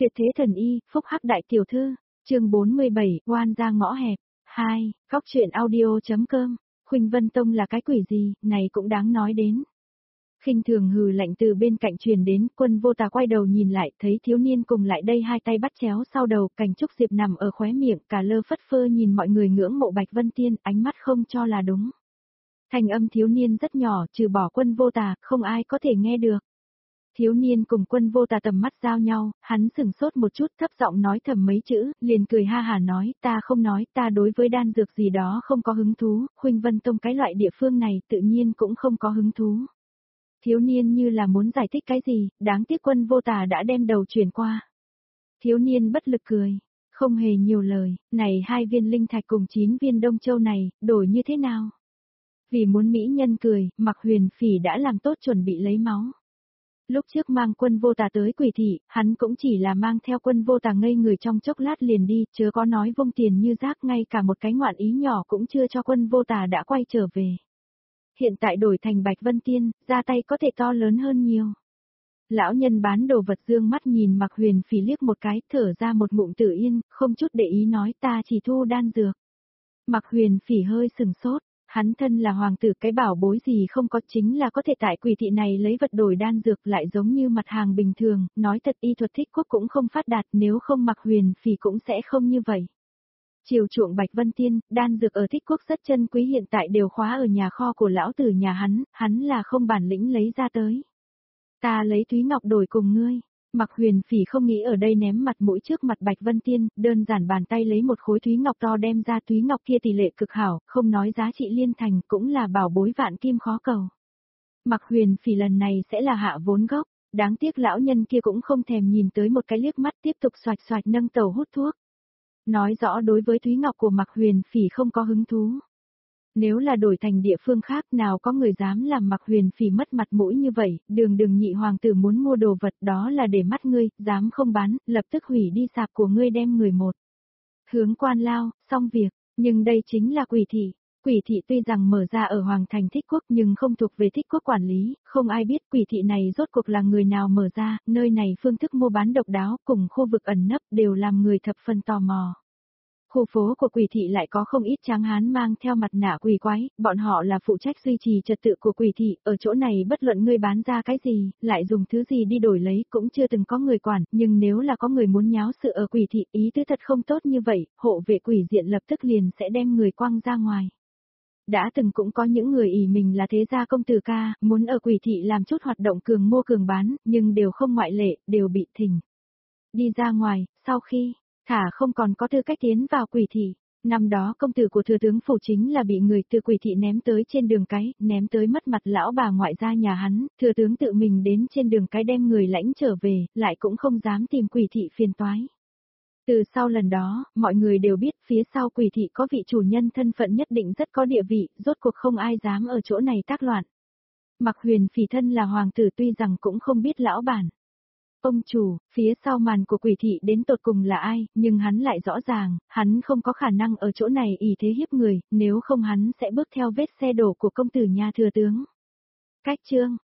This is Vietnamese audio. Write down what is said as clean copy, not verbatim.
Tuyệt thế thần y, phúc hắc đại tiểu thư, chương 47, oan ra ngõ hẹp. 2. Góc truyện audio.com. Khuynh Vân Tông là cái quỷ gì, này cũng đáng nói đến. Khinh thường hừ lạnh từ bên cạnh truyền đến, Quân Vô Tà quay đầu nhìn lại, thấy thiếu niên cùng lại đây hai tay bắt chéo sau đầu, cành trúc diệp nằm ở khóe miệng, cả lơ phất phơ nhìn mọi người ngưỡng mộ Bạch Vân Tiên, ánh mắt không cho là đúng. Thanh âm thiếu niên rất nhỏ, trừ bỏ Quân Vô Tà, không ai có thể nghe được. Thiếu niên cùng Quân Vô Tà tầm mắt giao nhau, hắn sửng sốt một chút thấp giọng nói thầm mấy chữ, liền cười ha hả nói, ta không nói, ta đối với đan dược gì đó không có hứng thú, Khuynh Vân Tông cái loại địa phương này tự nhiên cũng không có hứng thú. Thiếu niên như là muốn giải thích cái gì, đáng tiếc Quân Vô Tà đã đem đầu chuyển qua. Thiếu niên bất lực cười, không hề nhiều lời, này 2 viên linh thạch cùng 9 viên Đông Châu này, đổi như thế nào? Vì muốn mỹ nhân cười, Mạc Huyền Phỉ đã làm tốt chuẩn bị lấy máu. Lúc trước mang Quân Vô Tà tới Quỷ Thị, hắn cũng chỉ là mang theo Quân Vô Tà ngây người trong chốc lát liền đi, chớ có nói vung tiền như rác, ngay cả một cái ngoạn ý nhỏ cũng chưa cho Quân Vô Tà đã quay trở về. Hiện tại đổi thành Bạch Vân Tiên, ra tay có thể to lớn hơn nhiều. Lão nhân bán đồ vật dương mắt nhìn Mạc Huyền Phỉ liếc một cái, thở ra một ngụm tử yên, không chút để ý nói ta chỉ thu đan dược. Mạc Huyền Phỉ hơi sừng sốt. Hắn thân là hoàng tử, cái bảo bối gì không có, chính là có thể tại Quỷ Thị này lấy vật đổi đan dược lại giống như mặt hàng bình thường, nói thật y thuật Thích Quốc cũng không phát đạt, nếu không Mạc Huyền Phỉ cũng sẽ không như vậy. Chiều chuộng Bạch Vân Tiên, đan dược ở Thích Quốc rất chân quý, hiện tại đều khóa ở nhà kho của lão tử nhà hắn là không bản lĩnh lấy ra tới. Ta lấy Thúy Ngọc đổi cùng ngươi. Mạc Huyền Phỉ không nghĩ ở đây ném mặt mũi trước mặt Bạch Vân Tiên, đơn giản bàn tay lấy một khối Thúy Ngọc to đem ra, Thúy Ngọc kia tỷ lệ cực hảo, không nói giá trị liên thành, cũng là bảo bối vạn kim khó cầu. Mạc Huyền Phỉ lần này sẽ là hạ vốn gốc, đáng tiếc lão nhân kia cũng không thèm nhìn tới một cái liếc mắt, tiếp tục xoạch xoạch nâng tàu hút thuốc. Nói rõ đối với Thúy Ngọc của Mạc Huyền Phỉ không có hứng thú. Nếu là đổi thành địa phương khác nào có người dám làm Mạc Huyền Phỉ mất mặt mũi như vậy, đường nhị hoàng tử muốn mua đồ vật đó là để mắt ngươi, dám không bán, lập tức hủy đi sạp của ngươi đem người một. Hướng quan lao, xong việc, nhưng đây chính là Quỷ Thị. Quỷ Thị tuy rằng mở ra ở Hoàng thành Thích Quốc nhưng không thuộc về Thích Quốc quản lý, không ai biết Quỷ Thị này rốt cuộc là người nào mở ra, nơi này phương thức mua bán độc đáo cùng khu vực ẩn nấp đều làm người thập phần tò mò. Khu phố của Quỷ Thị lại có không ít tráng hán mang theo mặt nạ quỷ quái, bọn họ là phụ trách duy trì trật tự của Quỷ Thị, ở chỗ này bất luận ngươi bán ra cái gì, lại dùng thứ gì đi đổi lấy cũng chưa từng có người quản, nhưng nếu là có người muốn nháo sự ở Quỷ Thị, ý tứ thật không tốt như vậy, hộ vệ quỷ diện lập tức liền sẽ đem người quăng ra ngoài. Đã từng cũng có những người ỷ mình là thế gia công tử ca, muốn ở Quỷ Thị làm chút hoạt động cường mua cường bán, nhưng đều không ngoại lệ, đều bị thỉnh đi ra ngoài, sau khi thả không còn có tư cách tiến vào Quỷ Thị. Năm đó công tử của thừa tướng phủ chính là bị người từ Quỷ Thị ném tới trên đường cái, ném tới mất mặt lão bà ngoại gia nhà hắn, thừa tướng tự mình đến trên đường cái đem người lãnh trở về, lại cũng không dám tìm Quỷ Thị phiền toái. Từ sau lần đó, mọi người đều biết phía sau Quỷ Thị có vị chủ nhân thân phận nhất định rất có địa vị, rốt cuộc không ai dám ở chỗ này tác loạn. Mạc Huyền Phỉ thân là hoàng tử tuy rằng cũng không biết lão bản. Ông chủ, phía sau màn của Quỷ Thị đến tột cùng là ai, nhưng hắn lại rõ ràng, hắn không có khả năng ở chỗ này ỷ thế hiếp người, nếu không hắn sẽ bước theo vết xe đổ của công tử nhà thừa tướng. Cách chương,